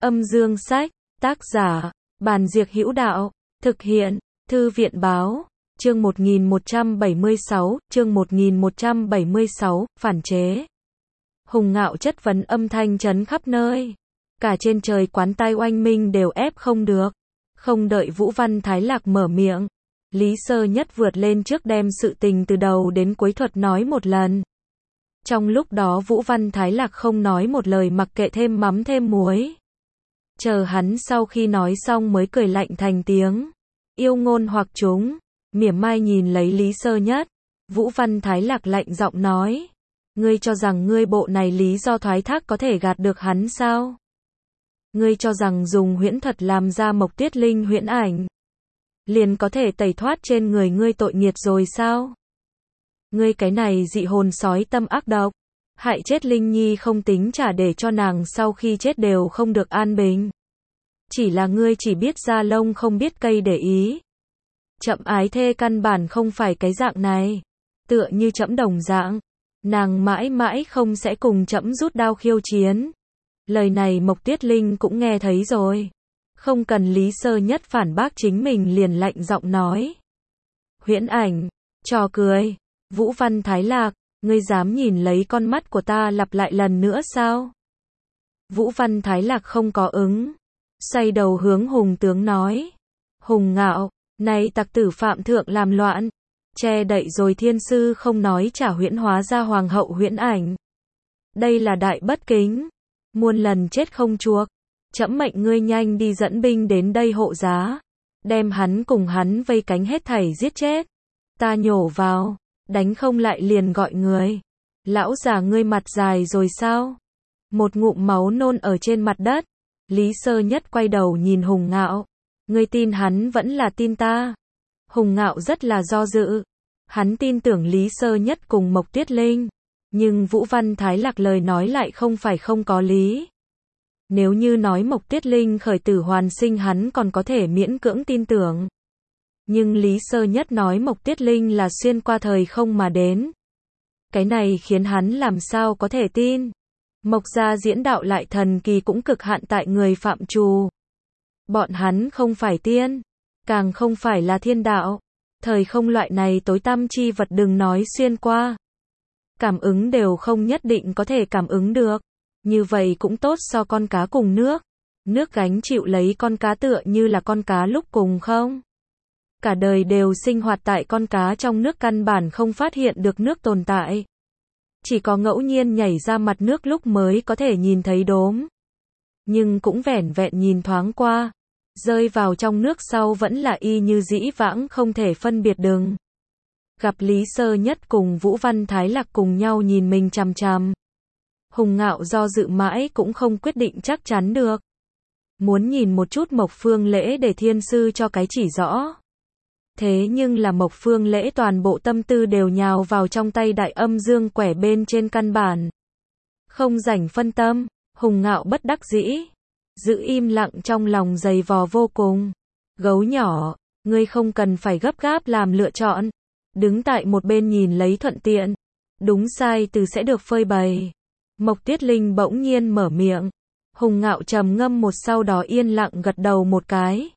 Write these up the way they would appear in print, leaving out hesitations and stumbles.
Âm dương sách, tác giả, Bàn Diệc Hữu Đạo, thực hiện, Thư viện báo, chương 1176, phản chế. Hùng Ngạo chất vấn âm thanh chấn khắp nơi. Cả trên trời quán tai oanh minh đều ép không được. Không đợi Vũ Văn Thái Lạc mở miệng, Lý Sơ Nhất vượt lên trước đem sự tình từ đầu đến cuối thuật nói một lần. Trong lúc đó Vũ Văn Thái Lạc không nói một lời, mặc kệ thêm mắm thêm muối. Chờ hắn sau khi nói xong mới cười lạnh thành tiếng. Yêu ngôn hoặc chúng, mỉa mai nhìn lấy Lý Sơ Nhất. Vũ Văn Thái Lạc lạnh giọng nói. Ngươi cho rằng ngươi bộ này lý do thoái thác có thể gạt được hắn sao? Ngươi cho rằng dùng huyễn thuật làm ra Mộc Tuyết Linh huyễn ảnh liền có thể tẩy thoát trên người ngươi tội nghiệt rồi sao? Ngươi cái này dị hồn sói tâm ác độc, hại chết Linh Nhi không tính trả để cho nàng sau khi chết đều không được an bình. Chỉ là ngươi chỉ biết da lông không biết cây để ý. Chậm ái thê căn bản không phải cái dạng này. Tựa như trẫm đồng dạng, nàng mãi mãi không sẽ cùng trẫm rút đao khiêu chiến. Lời này Mộc Tuyết Linh cũng nghe thấy rồi. Không cần Lý Sơ Nhất phản bác chính mình liền lạnh giọng nói. Huyễn ảnh, trò cười. Vũ Văn Thái Lạc, ngươi dám nhìn lấy con mắt của ta lặp lại lần nữa sao? Vũ Văn Thái Lạc không có ứng. Xoay đầu hướng Hùng tướng nói. Hùng Ngạo, này tặc tử phạm thượng làm loạn. Che đậy rồi thiên sư không nói trả huyễn hóa ra hoàng hậu huyễn ảnh. Đây là đại bất kính. Muôn lần chết không chuộc. Trẫm mệnh ngươi nhanh đi dẫn binh đến đây hộ giá. Đem hắn cùng hắn vây cánh hết thảy giết chết. Ta nhổ vào. Đánh không lại liền gọi người. Lão già ngươi mặt dài rồi sao? Một ngụm máu nôn ở trên mặt đất. Lý Sơ Nhất quay đầu nhìn Hùng Ngạo. Ngươi tin hắn vẫn là tin ta? Hùng Ngạo rất là do dự. Hắn tin tưởng Lý Sơ Nhất cùng Mộc Tuyết Linh. Nhưng Vũ Văn Thái Lạc lời nói lại không phải không có lý. Nếu như nói Mộc Tuyết Linh khởi tử hoàn sinh hắn còn có thể miễn cưỡng tin tưởng. Nhưng Lý Sơ Nhất nói Mộc Tuyết Linh là xuyên qua thời không mà đến. Cái này khiến hắn làm sao có thể tin. Mộc gia diễn đạo lại thần kỳ cũng cực hạn tại người phạm trù. Bọn hắn không phải tiên, càng không phải là thiên đạo. Thời không loại này tối tăm chi vật đừng nói xuyên qua. Cảm ứng đều không nhất định có thể cảm ứng được. Như vậy cũng tốt so con cá cùng nước. Nước gánh chịu lấy con cá tựa như là con cá lúc cùng không? Cả đời đều sinh hoạt tại con cá trong nước căn bản không phát hiện được nước tồn tại. Chỉ có ngẫu nhiên nhảy ra mặt nước lúc mới có thể nhìn thấy đốm. Nhưng cũng vẻn vẹn nhìn thoáng qua. Rơi vào trong nước sau vẫn là y như dĩ vãng không thể phân biệt đừng. Gặp Lý Sơ Nhất cùng Vũ Văn Thái Lạc cùng nhau nhìn mình chằm chằm. Hùng Ngạo do dự mãi cũng không quyết định chắc chắn được. Muốn nhìn một chút Mộc Phương Lễ để thiên sư cho cái chỉ rõ. Thế nhưng là Mộc Phương Lễ toàn bộ tâm tư đều nhào vào trong tay đại âm dương quẻ bên trên căn bản. Không rảnh phân tâm, Hùng Ngạo bất đắc dĩ. Giữ im lặng trong lòng dày vò vô cùng. Gấu nhỏ, ngươi không cần phải gấp gáp làm lựa chọn. Đứng tại một bên nhìn lấy thuận tiện. Đúng sai từ sẽ được phơi bày. Mộc Tuyết Linh bỗng nhiên mở miệng. Hùng Ngạo trầm ngâm một sau đó yên lặng gật đầu một cái.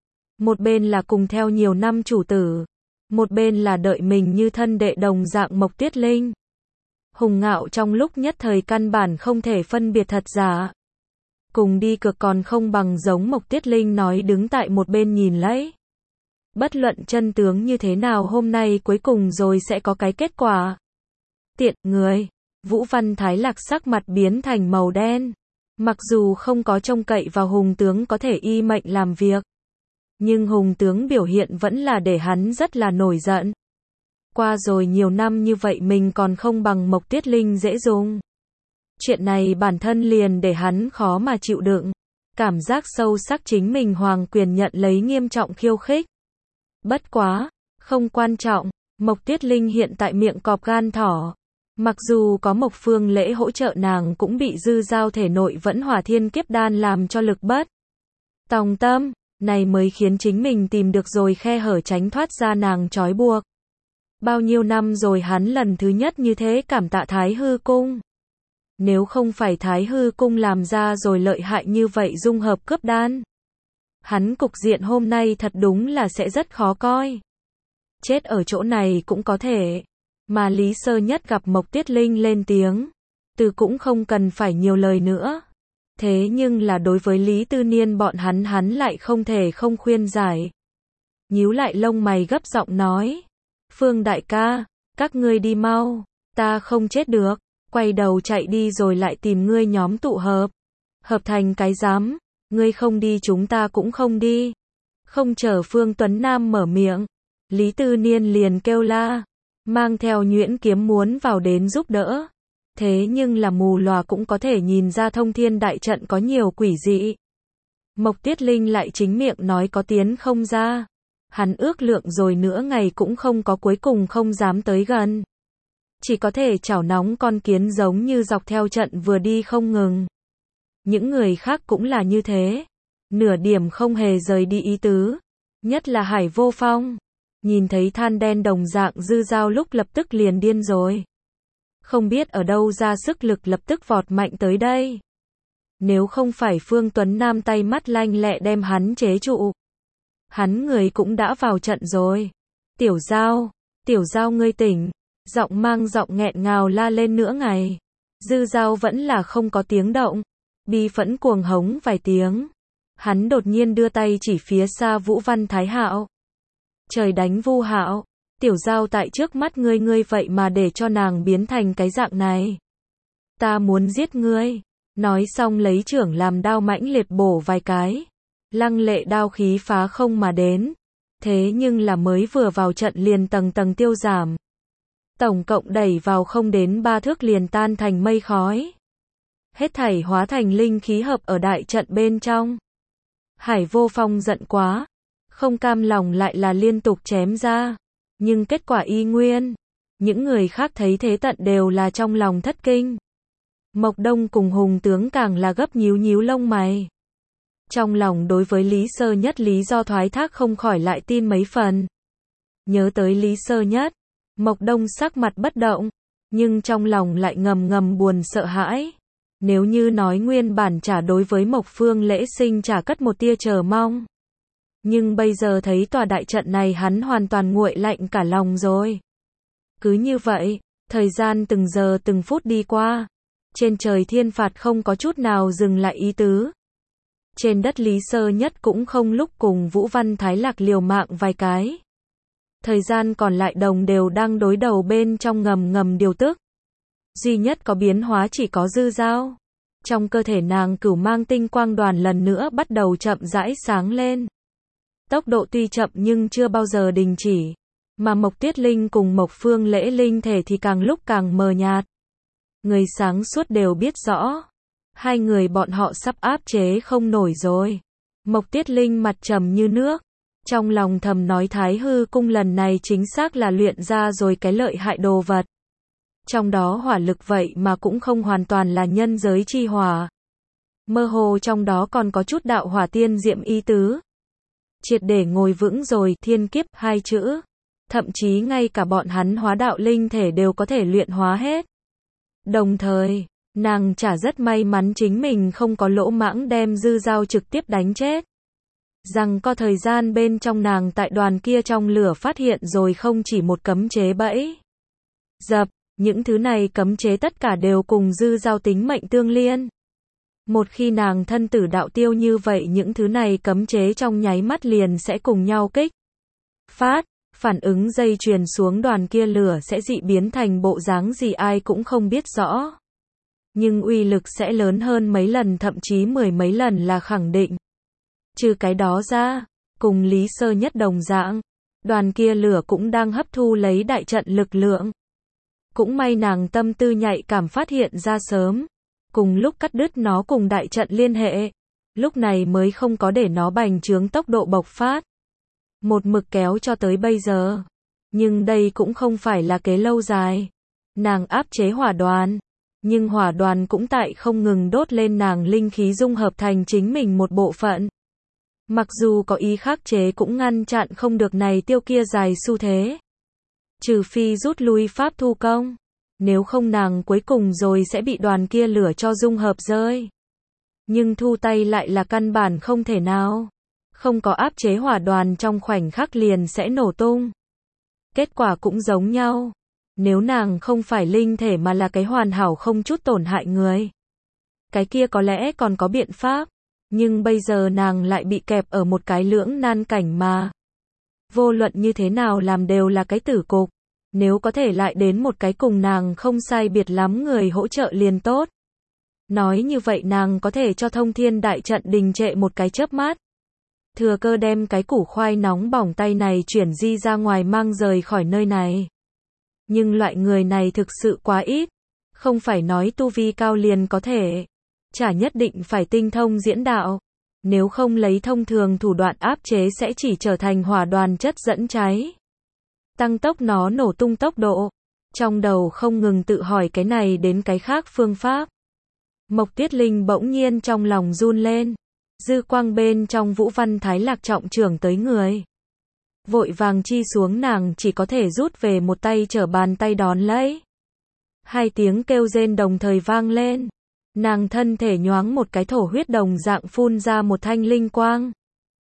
Một bên là cùng theo nhiều năm chủ tử. Một bên là đợi mình như thân đệ đồng dạng Mộc Tuyết Linh. Hùng Ngạo trong lúc nhất thời căn bản không thể phân biệt thật giả. Cùng đi cực còn không bằng giống Mộc Tuyết Linh nói đứng tại một bên nhìn lấy. Bất luận chân tướng như thế nào hôm nay cuối cùng rồi sẽ có cái kết quả. Tiện người. Vũ Văn Thái Lạc sắc mặt biến thành màu đen. Mặc dù không có trông cậy vào Hùng tướng có thể y mệnh làm việc. Nhưng Hùng tướng biểu hiện vẫn là để hắn rất là nổi giận. Qua rồi nhiều năm như vậy mình còn không bằng Mộc Tuyết Linh dễ dùng. Chuyện này bản thân liền để hắn khó mà chịu đựng. Cảm giác sâu sắc chính mình hoàng quyền nhận lấy nghiêm trọng khiêu khích. Bất quá, không quan trọng, Mộc Tuyết Linh hiện tại miệng cọp gan thỏ. Mặc dù có Mộc Phương Lễ hỗ trợ nàng cũng bị dư giao thể nội vẫn hỏa thiên kiếp đan làm cho lực bất tòng tâm, này mới khiến chính mình tìm được rồi khe hở tránh thoát ra nàng trói buộc. Bao nhiêu năm rồi hắn lần thứ nhất như thế cảm tạ Thái Hư Cung. Nếu không phải Thái Hư Cung làm ra rồi lợi hại như vậy dung hợp cướp đan, hắn cục diện hôm nay thật đúng là sẽ rất khó coi. Chết ở chỗ này cũng có thể. Mà Lý Sơ Nhất gặp Mộc Tuyết Linh lên tiếng, từ cũng không cần phải nhiều lời nữa. Thế nhưng là đối với Lý Tư Niên bọn hắn lại không thể không khuyên giải. Nhíu lại lông mày gấp giọng nói, Phương đại ca, các ngươi đi mau, ta không chết được, quay đầu chạy đi rồi lại tìm ngươi nhóm tụ hợp. Hợp thành cái rắm, ngươi không đi chúng ta cũng không đi. Không chờ Phương Tuấn Nam mở miệng, Lý Tư Niên liền kêu la, mang theo nhuyễn kiếm muốn vào đến giúp đỡ. Thế nhưng là mù lòa cũng có thể nhìn ra thông thiên đại trận có nhiều quỷ dị. Mộc Tuyết Linh lại chính miệng nói có tiến không ra. Hắn ước lượng rồi nữa ngày cũng không có, cuối cùng không dám tới gần. Chỉ có thể chảo nóng con kiến giống như dọc theo trận vừa đi không ngừng. Những người khác cũng là như thế. Nửa điểm không hề rời đi ý tứ. Nhất là Hải Vô Phong. Nhìn thấy than đen đồng dạng Dư Dao lúc lập tức liền điên rồi. Không biết ở đâu ra sức lực lập tức vọt mạnh tới đây. Nếu không phải Phương Tuấn Nam tay mắt lanh lẹ đem hắn chế trụ, hắn người cũng đã vào trận rồi. Tiểu Dao ngươi tỉnh. Giọng mang giọng nghẹn ngào la lên nửa ngày. Dư Dao vẫn là không có tiếng động. Bi phẫn cuồng hống vài tiếng. Hắn đột nhiên đưa tay chỉ phía xa Vũ Văn Thái Hạo. Trời đánh Vu Hạo, Tiểu Dao tại trước mắt ngươi vậy mà để cho nàng biến thành cái dạng này. Ta muốn giết ngươi. Nói xong lấy chưởng làm đao mãnh liệt bổ vài cái. Lăng lệ đao khí phá không mà đến. Thế nhưng là mới vừa vào trận liền tầng tầng tiêu giảm. Tổng cộng đẩy vào không đến 3 thước liền tan thành mây khói. Hết thảy hóa thành linh khí hợp ở đại trận bên trong. Hải Vô Phong giận quá. Không cam lòng lại là liên tục chém ra. Nhưng kết quả y nguyên. Những người khác thấy thế tận đều là trong lòng thất kinh. Mộc Đông cùng Hùng tướng càng là gấp nhíu lông mày. Trong lòng đối với Lý Sơ Nhất lý do thoái thác không khỏi lại tin mấy phần. Nhớ tới Lý Sơ Nhất, Mộc Đông sắc mặt bất động, nhưng trong lòng lại ngầm buồn sợ hãi. Nếu như nói nguyên bản trả đối với Mộc Phương Lễ Sinh trả cất một tia chờ mong. Nhưng bây giờ thấy tòa đại trận này hắn hoàn toàn nguội lạnh cả lòng rồi. Cứ như vậy, thời gian từng giờ từng phút đi qua. Trên trời thiên phạt không có chút nào dừng lại ý tứ. Trên đất Lý Sơ Nhất cũng không lúc cùng Vũ Văn Thái Lạc liều mạng vài cái. Thời gian còn lại đồng đều đang đối đầu bên trong ngầm điều tức. Duy nhất có biến hóa chỉ có Dư Dao. Trong cơ thể nàng cửu mang tinh quang đoàn lần nữa bắt đầu chậm rãi sáng lên. Tốc độ tuy chậm nhưng chưa bao giờ đình chỉ. Mà Mộc Tuyết Linh cùng Mộc Phương Lễ linh thể thì càng lúc càng mờ nhạt. Người sáng suốt đều biết rõ. Hai người bọn họ sắp áp chế không nổi rồi. Mộc Tuyết Linh mặt trầm như nước. Trong lòng thầm nói Thái Hư Cung lần này chính xác là luyện ra rồi cái lợi hại đồ vật. Trong đó hỏa lực vậy mà cũng không hoàn toàn là nhân giới chi hỏa. Mơ hồ trong đó còn có chút đạo hỏa tiên diệm ý tứ. Triệt để ngồi vững rồi, thiên kiếp hai chữ. Thậm chí ngay cả bọn hắn hóa đạo linh thể đều có thể luyện hóa hết. Đồng thời, nàng chả rất may mắn chính mình không có lỗ mãng đem Dư Dao trực tiếp đánh chết. Rằng có thời gian bên trong nàng tại đoàn kia trong lửa phát hiện rồi không chỉ một cấm chế bẫy. Dập, những thứ này cấm chế tất cả đều cùng Dư Dao tính mệnh tương liên. Một khi nàng thân tử đạo tiêu như vậy những thứ này cấm chế trong nháy mắt liền sẽ cùng nhau kích phát. Phản ứng dây chuyền xuống đoàn kia lửa sẽ dị biến thành bộ dáng gì ai cũng không biết rõ. Nhưng uy lực sẽ lớn hơn mấy lần thậm chí 10 mấy lần là khẳng định. Trừ cái đó ra, cùng Lý Sơ Nhất đồng dạng, đoàn kia lửa cũng đang hấp thu lấy đại trận lực lượng. Cũng may nàng tâm tư nhạy cảm phát hiện ra sớm, cùng lúc cắt đứt nó cùng đại trận liên hệ, lúc này mới không có để nó bành trướng tốc độ bộc phát. Một mực kéo cho tới bây giờ. Nhưng đây cũng không phải là kế lâu dài. Nàng áp chế hỏa đoàn. Nhưng hỏa đoàn cũng tại không ngừng đốt lên nàng linh khí dung hợp thành chính mình một bộ phận. Mặc dù có ý khắc chế cũng ngăn chặn không được này tiêu kia dài xu thế. Trừ phi rút lui pháp thu công. Nếu không nàng cuối cùng rồi sẽ bị đoàn kia lửa cho dung hợp rơi. Nhưng thu tay lại là căn bản không thể nào. Không có áp chế hỏa đoàn trong khoảnh khắc liền sẽ nổ tung. Kết quả cũng giống nhau. Nếu nàng không phải linh thể mà là cái hoàn hảo không chút tổn hại người. Cái kia có lẽ còn có biện pháp. Nhưng bây giờ nàng lại bị kẹp ở một cái lưỡng nan cảnh mà. Vô luận như thế nào làm đều là cái tử cục. Nếu có thể lại đến một cái cùng nàng không sai biệt lắm người hỗ trợ liền tốt. Nói như vậy nàng có thể cho thông thiên đại trận đình trệ một cái chớp mắt. Thừa cơ đem cái củ khoai nóng bỏng tay này chuyển di ra ngoài mang rời khỏi nơi này. Nhưng loại người này thực sự quá ít. Không phải nói tu vi cao liền có thể. Chả nhất định phải tinh thông diễn đạo. Nếu không lấy thông thường thủ đoạn áp chế sẽ chỉ trở thành hỏa đoàn chất dẫn cháy. Tăng tốc nó nổ tung tốc độ. Trong đầu không ngừng tự hỏi cái này đến cái khác phương pháp. Mộc Tuyết Linh bỗng nhiên trong lòng run lên. Dư quang bên trong Vũ Văn Thái Lạc trọng trưởng tới người. Vội vàng chi xuống nàng chỉ có thể rút về một tay trở bàn tay đón lấy. Hai tiếng kêu rên đồng thời vang lên. Nàng thân thể nhoáng một cái thổ huyết đồng dạng phun ra một thanh linh quang.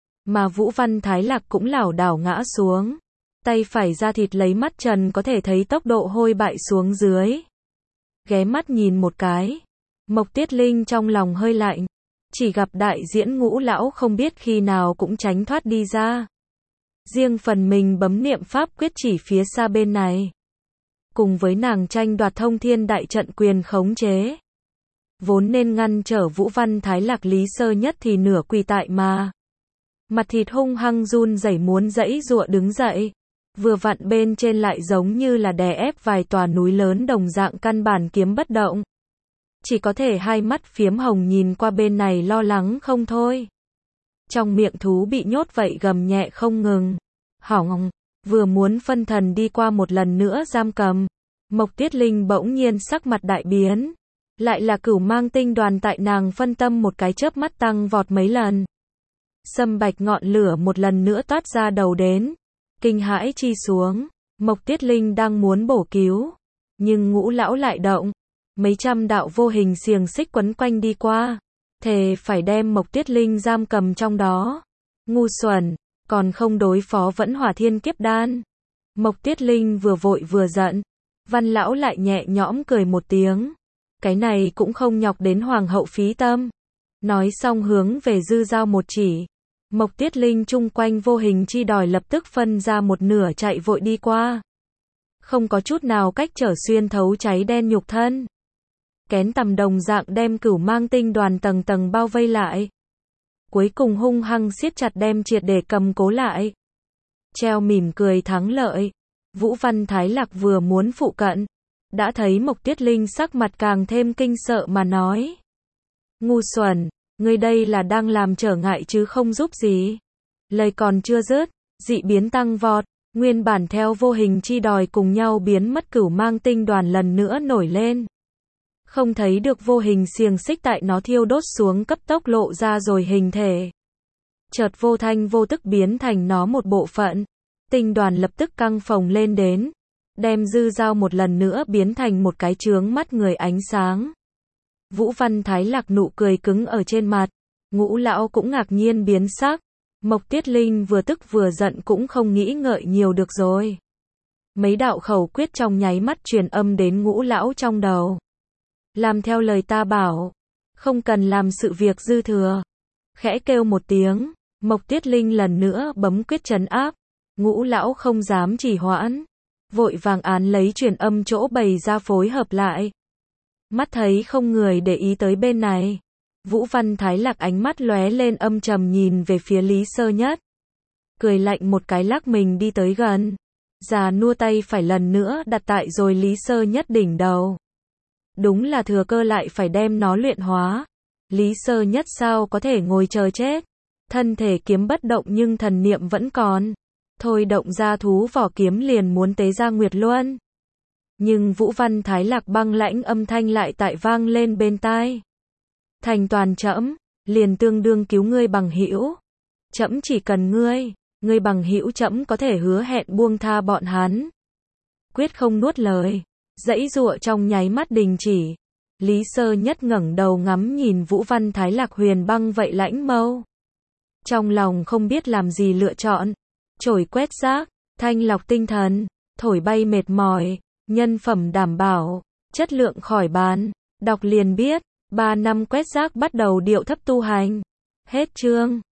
Mà Vũ Văn Thái Lạc cũng lảo đảo ngã xuống. Tay phải ra thịt lấy mắt trần có thể thấy tốc độ hôi bại xuống dưới. Ghé mắt nhìn một cái. Mộc Tiết Linh trong lòng hơi lạnh. Chỉ gặp đại diễn Ngũ lão không biết khi nào cũng tránh thoát đi ra. Riêng phần mình bấm niệm pháp quyết chỉ phía xa bên này. Cùng với nàng tranh đoạt thông thiên đại trận quyền khống chế. Vốn nên ngăn trở Vũ Văn Thái Lạc Lý Sơ Nhất thì nửa quỳ tại mà. Mặt thịt hung hăng run rẩy muốn giãy giụa đứng dậy. Vừa vặn bên trên lại giống như là đè ép vài tòa núi lớn đồng dạng căn bản kiếm bất động. Chỉ có thể hai mắt phiếm hồng nhìn qua bên này lo lắng không thôi. Trong miệng thú bị nhốt vậy gầm nhẹ không ngừng. Hỏng, vừa muốn phân thần đi qua một lần nữa giam cầm. Mộc Tuyết Linh bỗng nhiên sắc mặt đại biến. Lại là Cửu Mang tinh đoàn tại nàng phân tâm một cái chớp mắt tăng vọt mấy lần. Sâm bạch ngọn lửa một lần nữa toát ra đầu đến. Kinh hãi chi xuống. Mộc Tuyết Linh đang muốn bổ cứu. Nhưng Ngũ lão lại động. Mấy trăm đạo vô hình xiềng xích quấn quanh đi qua. Thề phải đem Mộc Tuyết Linh giam cầm trong đó. Ngu xuẩn, còn không đối phó vẫn hỏa thiên kiếp đan. Mộc Tuyết Linh vừa vội vừa giận. Văn lão lại nhẹ nhõm cười một tiếng. Cái này cũng không nhọc đến hoàng hậu phí tâm. Nói xong hướng về Dư Dao một chỉ. Mộc Tuyết Linh chung quanh vô hình chi đòi lập tức phân ra một nửa chạy vội đi qua. Không có chút nào cách trở xuyên thấu cháy đen nhục thân. Kén tầm đồng dạng đem Cửu Mang tinh đoàn tầng tầng bao vây lại. Cuối cùng hung hăng siết chặt đem triệt để cầm cố lại. Treo mỉm cười thắng lợi. Vũ Văn Thái Lạc vừa muốn phụ cận. Đã thấy Mộc Tuyết Linh sắc mặt càng thêm kinh sợ mà nói. Ngu xuẩn, ngươi đây là đang làm trở ngại chứ không giúp gì. Lời còn chưa dứt, dị biến tăng vọt. Nguyên bản theo vô hình chi đòi cùng nhau biến mất Cửu Mang tinh đoàn lần nữa nổi lên. Không thấy được vô hình xiềng xích tại nó thiêu đốt xuống cấp tốc lộ ra rồi hình thể. Chợt vô thanh vô tức biến thành nó một bộ phận. Tinh đoàn lập tức căng phồng lên đến. Đem Dư Dao một lần nữa biến thành một cái chướng mắt người ánh sáng. Vũ Văn Thái Lạc nụ cười cứng ở trên mặt. Ngũ lão cũng ngạc nhiên biến sắc. Mộc Tuyết Linh vừa tức vừa giận cũng không nghĩ ngợi nhiều được rồi. Mấy đạo khẩu quyết trong nháy mắt truyền âm đến Ngũ lão trong đầu. Làm theo lời ta bảo. Không cần làm sự việc dư thừa. Khẽ kêu một tiếng. Mộc Tuyết Linh lần nữa bấm quyết trấn áp. Ngũ lão không dám trì hoãn. Vội vàng án lấy truyền âm chỗ bày ra phối hợp lại. Mắt thấy không người để ý tới bên này. Vũ Văn Thái Lạc ánh mắt lóe lên âm trầm nhìn về phía Lý Sơ Nhất. Cười lạnh một cái lắc mình đi tới gần. Già nua tay phải lần nữa đặt tại rồi Lý Sơ Nhất đỉnh đầu. Đúng là thừa cơ lại phải đem nó luyện hóa. Lý Sơ Nhất sao có thể ngồi chờ chết. Thân thể kiếm bất động nhưng thần niệm vẫn còn. Thôi động ra thú vỏ kiếm liền muốn tế ra Nguyệt Luân. Nhưng Vũ Văn Thái Lạc băng lãnh âm thanh lại tại vang lên bên tai. Thành toàn trẫm, liền tương đương cứu ngươi bằng hữu. Trẫm chỉ cần ngươi bằng hữu trẫm có thể hứa hẹn buông tha bọn hắn. Quyết không nuốt lời. Giãy giụa trong nháy mắt đình chỉ. Lý Sơ Nhất ngẩng đầu ngắm nhìn Vũ Văn Thái Lạc huyền băng vậy lãnh mâu. Trong lòng không biết làm gì lựa chọn. Chổi quét rác, thanh lọc tinh thần, thổi bay mệt mỏi, nhân phẩm đảm bảo, chất lượng khỏi bàn. Đọc liền biết, 3 năm quét rác bắt đầu điệu thấp tu hành. Hết chương.